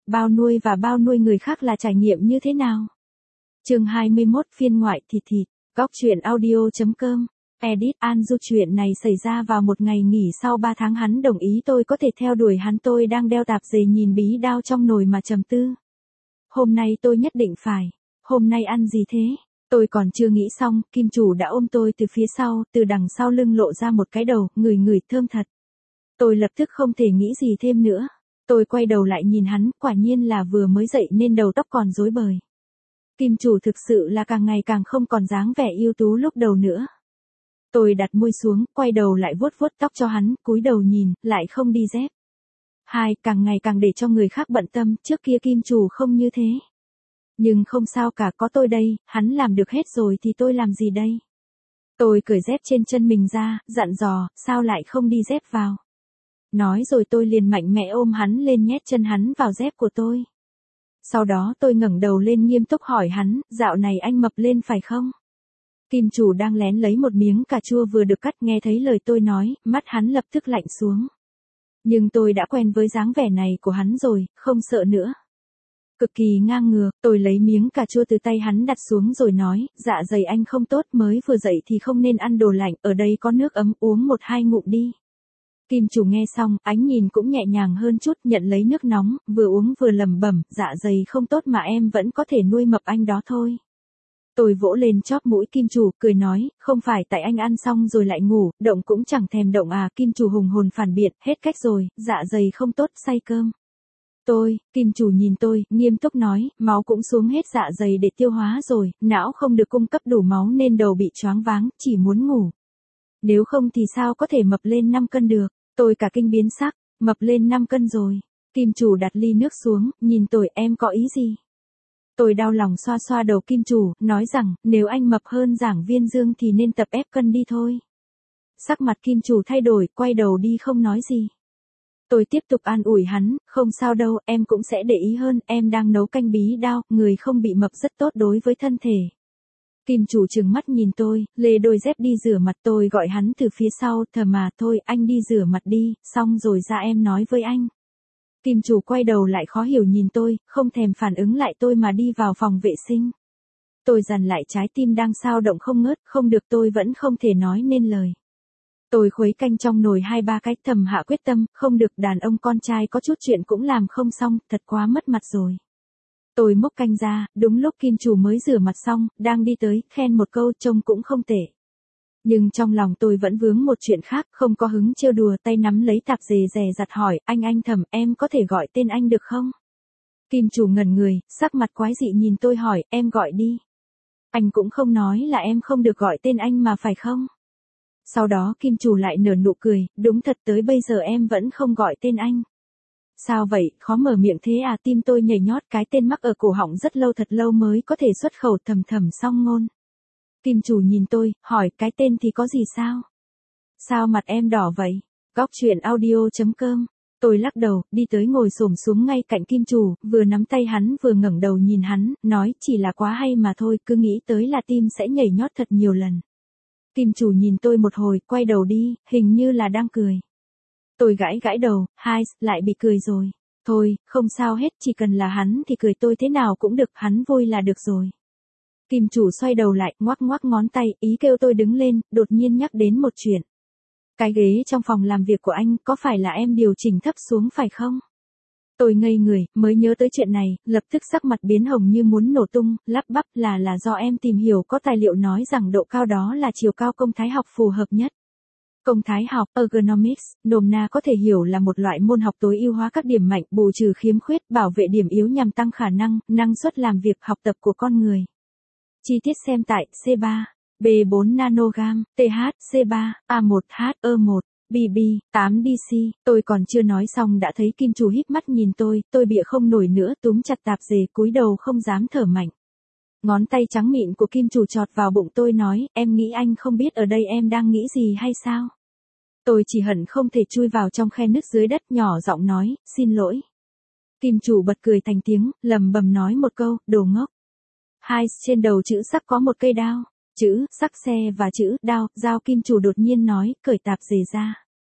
bao nuôi và bao nuôi người khác là trải nghiệm như thế nào? Chương 21 phiên ngoại thịt thịt, góc truyện audio.com. Edit Anju. Chuyện này xảy ra vào một ngày nghỉ sau 3 tháng hắn đồng ý tôi có thể theo đuổi hắn. Tôi đang đeo tạp dề nhìn bí đao trong nồi mà trầm tư. Hôm nay tôi nhất định phải. Hôm nay ăn gì thế? Tôi còn chưa nghĩ xong, kim chủ đã ôm tôi từ phía sau, từ đằng sau lưng lộ ra một cái đầu, ngửi thơm thật. Tôi lập tức không thể nghĩ gì thêm nữa. Tôi quay đầu lại nhìn hắn, quả nhiên là vừa mới dậy nên đầu tóc còn rối bời. Kim chủ thực sự là càng ngày càng không còn dáng vẻ ưu tú lúc đầu nữa. Tôi đặt môi xuống, quay đầu lại vuốt tóc cho hắn, cúi đầu nhìn, lại không đi dép. Càng ngày càng để cho người khác bận tâm, trước kia kim chủ không như thế. Nhưng không sao cả, có tôi đây, hắn làm được hết rồi thì tôi làm gì đây? Tôi cởi dép trên chân mình ra, dặn dò, sao lại không đi dép vào? Nói rồi tôi liền mạnh mẽ ôm hắn lên nhét chân hắn vào dép của tôi. Sau đó tôi ngẩng đầu lên nghiêm túc hỏi hắn, dạo này anh mập lên phải không? Kim chủ đang lén lấy một miếng cà chua vừa được cắt, nghe thấy lời tôi nói, mắt hắn lập tức lạnh xuống. Nhưng tôi đã quen với dáng vẻ này của hắn rồi, không sợ nữa. Cực kỳ ngang ngược, tôi lấy miếng cà chua từ tay hắn đặt xuống rồi nói, dạ dày anh không tốt, mới vừa dậy thì không nên ăn đồ lạnh, ở đây có nước ấm, uống 1-2 ngụm đi. Kim chủ nghe xong, ánh nhìn cũng nhẹ nhàng hơn chút, nhận lấy nước nóng, vừa uống vừa lẩm bẩm, dạ dày không tốt mà em vẫn có thể nuôi mập anh đó thôi. Tôi vỗ lên chóp mũi kim chủ, cười nói, không phải tại anh ăn xong rồi lại ngủ, động cũng chẳng thèm động à. Kim chủ hùng hồn phản biện, hết cách rồi, dạ dày không tốt, say cơm. Kim chủ nhìn tôi, nghiêm túc nói, máu cũng xuống hết dạ dày để tiêu hóa rồi, não không được cung cấp đủ máu nên đầu bị choáng váng, chỉ muốn ngủ. Nếu không thì sao có thể mập lên 5 cân được? Tôi cả kinh biến sắc, mập lên 5 cân rồi. Kim chủ đặt ly nước xuống, nhìn tôi, em có ý gì? Tôi đau lòng xoa xoa đầu kim chủ, nói rằng, nếu anh mập hơn giảng viên Dương thì nên tập ép cân đi thôi. Sắc mặt kim chủ thay đổi, quay đầu đi không nói gì. Tôi tiếp tục an ủi hắn, không sao đâu, em cũng sẽ để ý hơn, em đang nấu canh bí đao, người không bị mập rất tốt đối với thân thể. Kim chủ trừng mắt nhìn tôi, lê đôi dép đi rửa mặt. Tôi gọi hắn từ phía sau, thờ mà thôi, anh đi rửa mặt đi, xong rồi ra em nói với anh. Kim chủ quay đầu lại khó hiểu nhìn tôi, không thèm phản ứng lại tôi mà đi vào phòng vệ sinh. Tôi dằn lại trái tim đang xao động không ngớt, không được, tôi vẫn không thể nói nên lời. Tôi khuấy canh trong nồi 2-3 cái, thầm hạ quyết tâm, không được, đàn ông con trai có chút chuyện cũng làm không xong, thật quá mất mặt rồi. Tôi múc canh ra, đúng lúc kim chủ mới rửa mặt xong, đang đi tới, khen một câu, trông cũng không tệ. Nhưng trong lòng tôi vẫn vướng một chuyện khác, không có hứng trêu đùa, tay nắm lấy tạp dề dè dặt hỏi, anh Thẩm, em có thể gọi tên anh được không? Kim chủ ngẩn người, sắc mặt quái dị nhìn tôi hỏi, em gọi đi. Anh cũng không nói là em không được gọi tên anh mà phải không? Sau đó kim chủ lại nở nụ cười, đúng thật, tới bây giờ em vẫn không gọi tên anh. Sao vậy, khó mở miệng thế à? Tim tôi nhảy nhót, cái tên mắc ở cổ họng rất lâu, thật lâu mới có thể xuất khẩu thầm song ngôn. Kim chủ nhìn tôi, hỏi, cái tên thì có gì sao? Sao mặt em đỏ vậy? Góc truyện audio.com. Tôi lắc đầu, đi tới ngồi xổm xuống ngay cạnh kim chủ, vừa nắm tay hắn vừa ngẩng đầu nhìn hắn, nói, chỉ là quá hay mà thôi, cứ nghĩ tới là tim sẽ nhảy nhót thật nhiều lần. Kim chủ nhìn tôi một hồi, quay đầu đi, hình như là đang cười. Tôi gãi đầu, lại bị cười rồi. Thôi, không sao hết, chỉ cần là hắn thì cười tôi thế nào cũng được, hắn vui là được rồi. Kim chủ xoay đầu lại, ngoắc ngón tay, ý kêu tôi đứng lên, đột nhiên nhắc đến một chuyện. Cái ghế trong phòng làm việc của anh, có phải là em điều chỉnh thấp xuống phải không? Tôi ngây người, mới nhớ tới chuyện này, lập tức sắc mặt biến hồng như muốn nổ tung, lắp bắp, là do em tìm hiểu có tài liệu nói rằng độ cao đó là chiều cao công thái học phù hợp nhất. Công thái học, ergonomics, nôm na có thể hiểu là một loại môn học tối ưu hóa các điểm mạnh, bù trừ khiếm khuyết, bảo vệ điểm yếu nhằm tăng khả năng, năng suất làm việc, học tập của con người. Chi tiết xem tại C3, B4 nanogam, TH, C3, A1H, E1, BB, 8DC. Tôi còn chưa nói xong đã thấy kim chủ híp mắt nhìn tôi bịa không nổi nữa, túm chặt tạp dề, cúi đầu không dám thở mạnh. Ngón tay trắng mịn của kim chủ chọt vào bụng tôi, nói, em nghĩ anh không biết ở đây em đang nghĩ gì hay sao? Tôi chỉ hận không thể chui vào trong khe nứt dưới đất, nhỏ giọng nói, xin lỗi. Kim chủ bật cười thành tiếng, lẩm bẩm nói một câu, đồ ngốc. Trên đầu chữ sắc có một cây đao, chữ sắc xe và chữ đao, dao. Kim chủ đột nhiên nói, cởi tạp dề ra.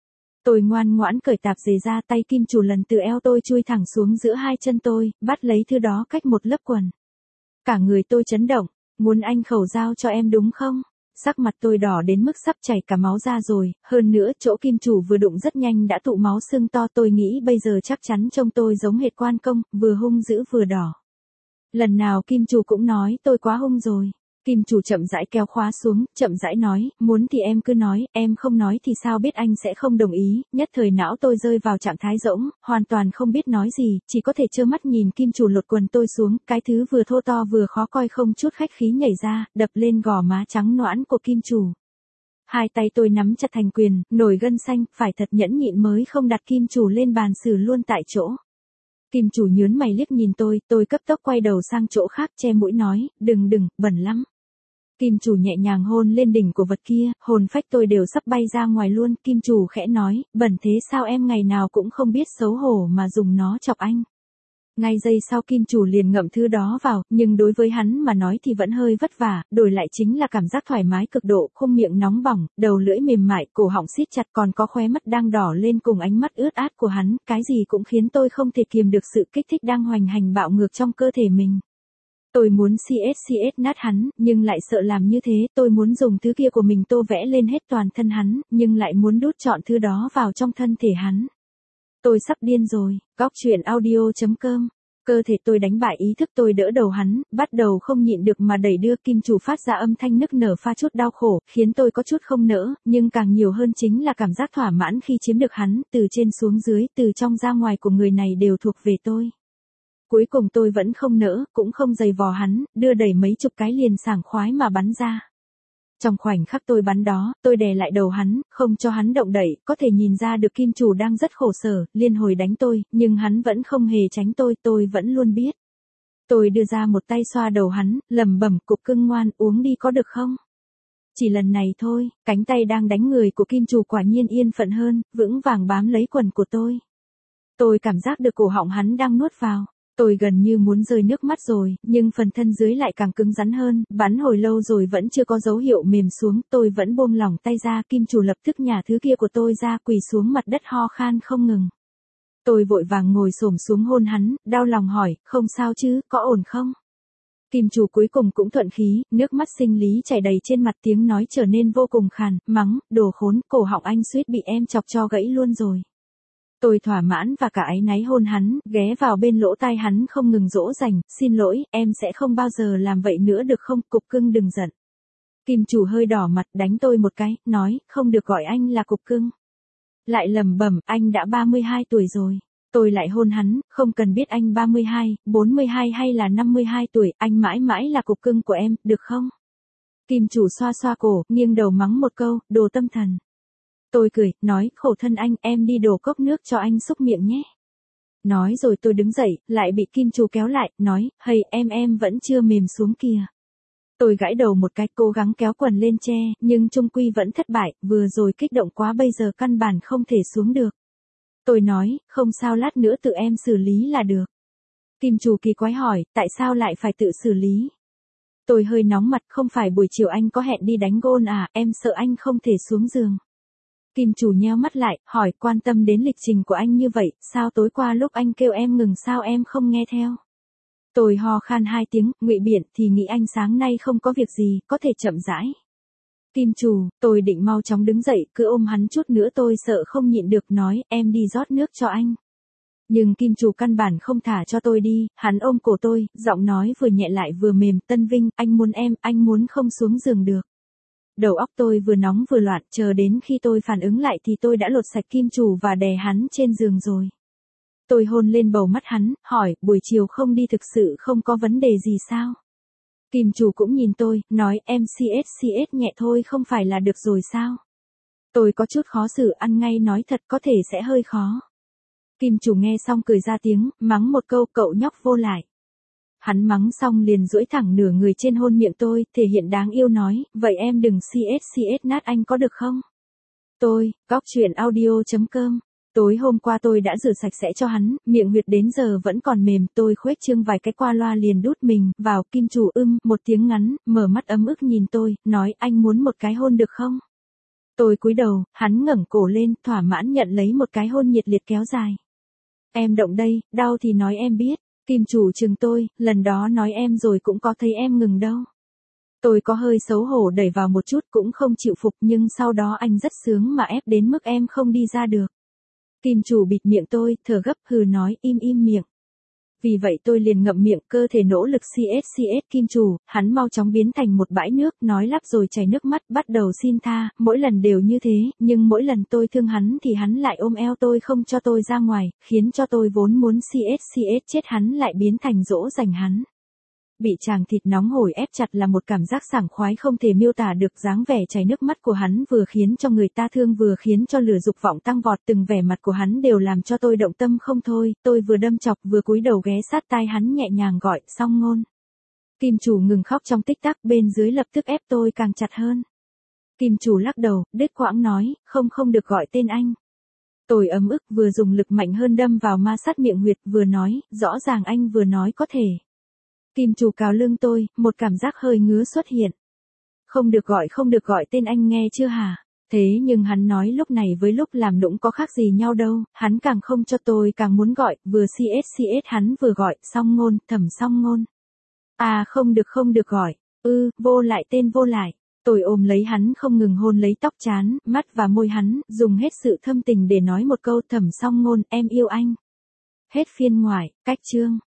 Tôi ngoan ngoãn cởi tạp dề ra, tay kim chủ lần từ eo tôi chui thẳng xuống giữa hai chân tôi, bắt lấy thứ đó cách một lớp quần. Cả người tôi chấn động, muốn anh khẩu giao cho em đúng không? Sắc mặt tôi đỏ đến mức sắp chảy cả máu ra rồi, hơn nữa chỗ kim chủ vừa đụng rất nhanh đã tụ máu sưng to, tôi nghĩ bây giờ chắc chắn trông tôi giống hệt quan công, vừa hung dữ vừa đỏ. Lần nào kim chủ cũng nói tôi quá hung rồi. Kim chủ chậm rãi kéo khóa xuống, chậm rãi nói, muốn thì em cứ nói, em không nói thì sao biết anh sẽ không đồng ý. Nhất thời não tôi rơi vào trạng thái rỗng, hoàn toàn không biết nói gì, chỉ có thể trơ mắt nhìn kim chủ lột quần tôi xuống, cái thứ vừa thô to vừa khó coi không chút khách khí nhảy ra, đập lên gò má trắng nõn của kim chủ. Hai tay tôi nắm chặt thành quyền, nổi gân xanh, phải thật nhẫn nhịn mới không đặt kim chủ lên bàn xử luôn tại chỗ. Kim chủ nhướng mày liếc nhìn tôi cấp tốc quay đầu sang chỗ khác che mũi nói, đừng, bẩn lắm. Kim chủ nhẹ nhàng hôn lên đỉnh của vật kia, hồn phách tôi đều sắp bay ra ngoài luôn, kim chủ khẽ nói, bẩn thế sao em ngày nào cũng không biết xấu hổ mà dùng nó chọc anh. Ngay giây sau kim chủ liền ngậm thứ đó vào, nhưng đối với hắn mà nói thì vẫn hơi vất vả, đổi lại chính là cảm giác thoải mái cực độ, khung miệng nóng bỏng, đầu lưỡi mềm mại, cổ họng siết chặt còn có khóe mắt đang đỏ lên cùng ánh mắt ướt át của hắn, cái gì cũng khiến tôi không thể kiềm được sự kích thích đang hoành hành bạo ngược trong cơ thể mình. Tôi muốn CS nát hắn, nhưng lại sợ làm như thế, tôi muốn dùng thứ kia của mình tô vẽ lên hết toàn thân hắn, nhưng lại muốn đút trọn thứ đó vào trong thân thể hắn. Tôi sắp điên rồi, góc truyện audio.com. Cơ thể tôi đánh bại ý thức tôi đỡ đầu hắn, bắt đầu không nhịn được mà đẩy đưa kim chủ phát ra âm thanh nức nở pha chút đau khổ, khiến tôi có chút không nỡ, nhưng càng nhiều hơn chính là cảm giác thỏa mãn khi chiếm được hắn, từ trên xuống dưới, từ trong ra ngoài của người này đều thuộc về tôi. Cuối cùng tôi vẫn không nỡ, cũng không giày vò hắn, đưa đẩy mấy chục cái liền sảng khoái mà bắn ra. Trong khoảnh khắc tôi bắn đó, tôi đè lại đầu hắn, không cho hắn động đậy, có thể nhìn ra được kim chủ đang rất khổ sở, liên hồi đánh tôi, nhưng hắn vẫn không hề tránh tôi vẫn luôn biết. Tôi đưa ra một tay xoa đầu hắn, lẩm bẩm, cục cưng ngoan, uống đi có được không? Chỉ lần này thôi, cánh tay đang đánh người của kim chủ quả nhiên yên phận hơn, vững vàng bám lấy quần của tôi. Tôi cảm giác được cổ họng hắn đang nuốt vào. Tôi gần như muốn rơi nước mắt rồi, nhưng phần thân dưới lại càng cứng rắn hơn, bắn hồi lâu rồi vẫn chưa có dấu hiệu mềm xuống, tôi vẫn buông lỏng tay ra, kim chủ lập tức nhả thứ kia của tôi ra, quỳ xuống mặt đất ho khan không ngừng. Tôi vội vàng ngồi xổm xuống hôn hắn, đau lòng hỏi, không sao chứ, có ổn không? Kim chủ cuối cùng cũng thuận khí, nước mắt sinh lý chảy đầy trên mặt, tiếng nói trở nên vô cùng khàn, mắng, đồ khốn, cổ họng anh suýt bị em chọc cho gãy luôn rồi. Tôi thỏa mãn và cả áy náy hôn hắn, ghé vào bên lỗ tai hắn không ngừng dỗ dành, xin lỗi, em sẽ không bao giờ làm vậy nữa được không, cục cưng đừng giận. Kim chủ hơi đỏ mặt đánh tôi một cái, nói, không được gọi anh là cục cưng. Lại lẩm bẩm, anh đã 32 tuổi rồi. Tôi lại hôn hắn, không cần biết anh 32, 42 hay là 52 tuổi, anh mãi mãi là cục cưng của em, được không? Kim chủ xoa xoa cổ, nghiêng đầu mắng một câu, đồ tâm thần. Tôi cười, nói, khổ thân anh, em đi đổ cốc nước cho anh xúc miệng nhé. Nói rồi tôi đứng dậy, lại bị kim chủ kéo lại, nói, hây, em vẫn chưa mềm xuống kìa. Tôi gãi đầu một cái, cố gắng kéo quần lên che, nhưng chung quy vẫn thất bại, vừa rồi kích động quá bây giờ căn bản không thể xuống được. Tôi nói, không sao lát nữa tự em xử lý là được. Kim chủ kỳ quái hỏi, tại sao lại phải tự xử lý? Tôi hơi nóng mặt, không phải buổi chiều anh có hẹn đi đánh gôn à, em sợ anh không thể xuống giường. Kim chủ nheo mắt lại, hỏi, quan tâm đến lịch trình của anh như vậy, sao tối qua lúc anh kêu em ngừng sao em không nghe theo? Tôi ho khan 2 tiếng, ngụy biện, thì nghĩ anh sáng nay không có việc gì, có thể chậm rãi. Kim chủ, tôi định mau chóng đứng dậy, cứ ôm hắn chút nữa tôi sợ không nhịn được, nói, em đi rót nước cho anh. Nhưng kim chủ căn bản không thả cho tôi đi, hắn ôm cổ tôi, giọng nói vừa nhẹ lại vừa mềm, Tân Vinh, anh muốn em, anh muốn không xuống giường được. Đầu óc tôi vừa nóng vừa loạn, chờ đến khi tôi phản ứng lại thì tôi đã lột sạch kim chủ và đè hắn trên giường rồi. Tôi hôn lên bầu mắt hắn, hỏi, buổi chiều không đi thực sự không có vấn đề gì sao? Kim chủ cũng nhìn tôi, nói, em CS nhẹ thôi không phải là được rồi sao? Tôi có chút khó xử, ăn ngay nói thật có thể sẽ hơi khó. Kim chủ nghe xong cười ra tiếng, mắng một câu, cậu nhóc vô lại. Hắn mắng xong liền duỗi thẳng nửa người trên hôn miệng tôi, thể hiện đáng yêu nói, vậy em đừng CS nát anh có được không? Tôi, góc truyện audio.com. Tối hôm qua tôi đã rửa sạch sẽ cho hắn, miệng huyệt đến giờ vẫn còn mềm, tôi khuếch trương vài cái qua loa liền đút mình vào, kim chủ một tiếng ngắn, mở mắt ấm ức nhìn tôi, nói, anh muốn một cái hôn được không? Tôi cúi đầu, hắn ngẩng cổ lên, thỏa mãn nhận lấy một cái hôn nhiệt liệt kéo dài. Em động đây, đau thì nói em biết. Kim chủ chừng tôi, lần đó nói em rồi cũng có thấy em ngừng đâu. Tôi có hơi xấu hổ đẩy vào một chút cũng không chịu phục nhưng sau đó anh rất sướng mà ép đến mức em không đi ra được. Kim chủ bịt miệng tôi, thở gấp hừ nói im miệng. Vì vậy tôi liền ngậm miệng, cơ thể nỗ lực CS Kim chủ, hắn mau chóng biến thành một bãi nước, nói lắp rồi chảy nước mắt, bắt đầu xin tha, mỗi lần đều như thế, nhưng mỗi lần tôi thương hắn thì hắn lại ôm eo tôi không cho tôi ra ngoài, khiến cho tôi vốn muốn CS chết hắn lại biến thành dỗ dành hắn. Bị chàng thịt nóng hổi ép chặt là một cảm giác sảng khoái không thể miêu tả được, dáng vẻ chảy nước mắt của hắn vừa khiến cho người ta thương vừa khiến cho lửa dục vọng tăng vọt, từng vẻ mặt của hắn đều làm cho tôi động tâm không thôi, tôi vừa đâm chọc vừa cúi đầu ghé sát tai hắn nhẹ nhàng gọi, Song Ngôn. Kim chủ ngừng khóc trong tích tắc, bên dưới lập tức ép tôi càng chặt hơn. Kim chủ lắc đầu, đứt quãng nói, không được gọi tên anh. Tôi ấm ức vừa dùng lực mạnh hơn đâm vào ma sát miệng huyệt vừa nói, rõ ràng anh vừa nói có thể. Kim chủ cào lưng tôi, một cảm giác hơi ngứa xuất hiện. Không được gọi tên anh nghe chưa hả? Thế nhưng hắn nói lúc này với lúc làm nũng có khác gì nhau đâu, hắn càng không cho tôi càng muốn gọi, vừa CS hắn vừa gọi, Song Ngôn, Thẩm Song Ngôn. À không được gọi, vô lại tên vô lại. Tôi ôm lấy hắn không ngừng hôn lấy tóc trán, mắt và môi hắn, dùng hết sự thâm tình để nói một câu Thẩm Song Ngôn, em yêu anh. Hết phiên ngoại, cách chương.